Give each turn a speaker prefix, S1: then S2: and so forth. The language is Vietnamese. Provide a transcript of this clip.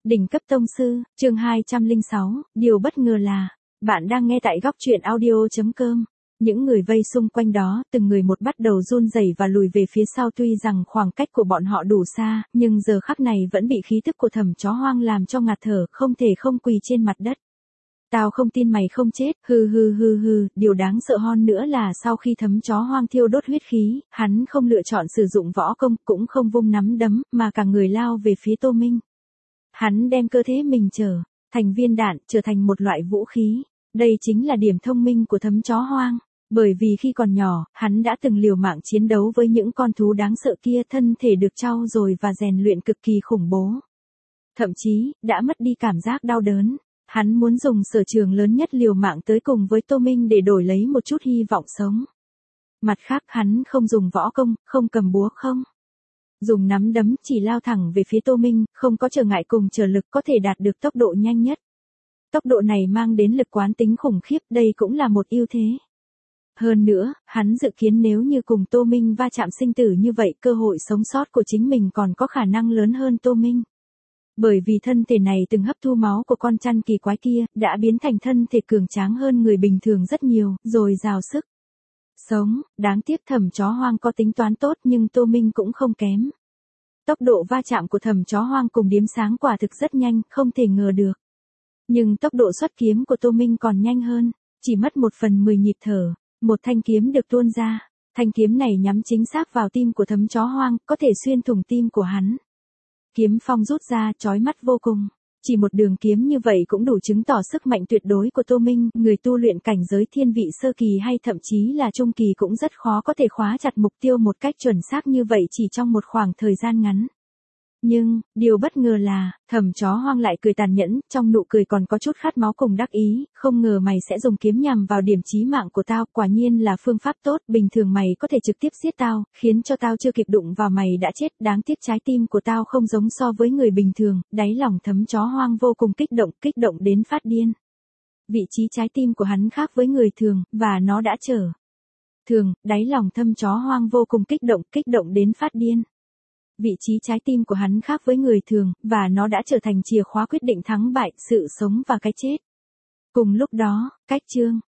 S1: Đỉnh cấp tông sư, chương 206, điều bất ngờ là, bạn đang nghe tại góc truyện audio.com. Những người vây xung quanh đó, từng người một bắt đầu run rẩy và lùi về phía sau, tuy rằng khoảng cách của bọn họ đủ xa, nhưng giờ khắc này vẫn bị khí tức của Thẩm Chó Hoang làm cho ngạt thở, không thể không quỳ trên mặt đất. Tao không tin mày không chết, hừ, điều đáng sợ hơn nữa là sau khi Thẩm Chó Hoang thiêu đốt huyết khí, hắn không lựa chọn sử dụng võ công, cũng không vung nắm đấm, mà cả người lao về phía Tô Minh. Hắn đem cơ thể mình trở thành viên đạn, trở thành một loại vũ khí. Đây chính là điểm thông minh của Thẩm Chó Hoang. Bởi vì khi còn nhỏ, hắn đã từng liều mạng chiến đấu với những con thú đáng sợ kia, thân thể được trau dồi và rèn luyện cực kỳ khủng bố. Thậm chí, đã mất đi cảm giác đau đớn. Hắn muốn dùng sở trường lớn nhất liều mạng tới cùng với Tô Minh để đổi lấy một chút hy vọng sống. Mặt khác, hắn không dùng võ công, không cầm búa, không dùng nắm đấm, chỉ lao thẳng về phía Tô Minh, không có trở ngại cùng trở lực, có thể đạt được tốc độ nhanh nhất. Tốc độ này mang đến lực quán tính khủng khiếp, đây cũng là một ưu thế. Hơn nữa, hắn dự kiến nếu như cùng Tô Minh va chạm sinh tử như vậy, cơ hội sống sót của chính mình còn có khả năng lớn hơn Tô Minh. Bởi vì thân thể này từng hấp thu máu của con chăn kỳ quái kia, đã biến thành thân thể cường tráng hơn người bình thường rất nhiều, rồi dào sức sống. Đáng tiếc Thẩm Chó Hoang có tính toán tốt, nhưng Tô Minh cũng không kém. Tốc độ va chạm của Thẩm Chó Hoang cùng Điếm Sáng quả thực rất nhanh, không thể ngờ được. Nhưng tốc độ xuất kiếm của Tô Minh còn nhanh hơn, chỉ mất 1/10 nhịp thở, một thanh kiếm được tuôn ra. Thanh kiếm này nhắm chính xác vào tim của Thẩm Chó Hoang, có thể xuyên thủng tim của hắn. Kiếm phong rút ra, chói mắt vô cùng. Chỉ một đường kiếm như vậy cũng đủ chứng tỏ sức mạnh tuyệt đối của Tô Minh, người tu luyện cảnh giới thiên vị sơ kỳ hay thậm chí là trung kỳ cũng rất khó có thể khóa chặt mục tiêu một cách chuẩn xác như vậy chỉ trong một khoảng thời gian ngắn. Nhưng, điều bất ngờ là, Thẩm Chó Hoang lại cười tàn nhẫn, trong nụ cười còn có chút khát máu cùng đắc ý, không ngờ mày sẽ dùng kiếm nhằm vào điểm chí mạng của tao, quả nhiên là phương pháp tốt, bình thường mày có thể trực tiếp giết tao, khiến cho tao chưa kịp đụng vào mày đã chết, đáng tiếc trái tim của tao không giống so với người bình thường, đáy lòng Thẩm Chó Hoang vô cùng kích động đến phát điên. Vị trí trái tim của hắn khác với người thường, và nó đã trở thường, đáy lòng Thẩm Chó Hoang vô cùng kích động đến phát điên. Vị trí trái tim của hắn khác với người thường, và nó đã trở thành chìa khóa quyết định thắng bại, sự sống và cái chết. Cùng lúc đó, cách chương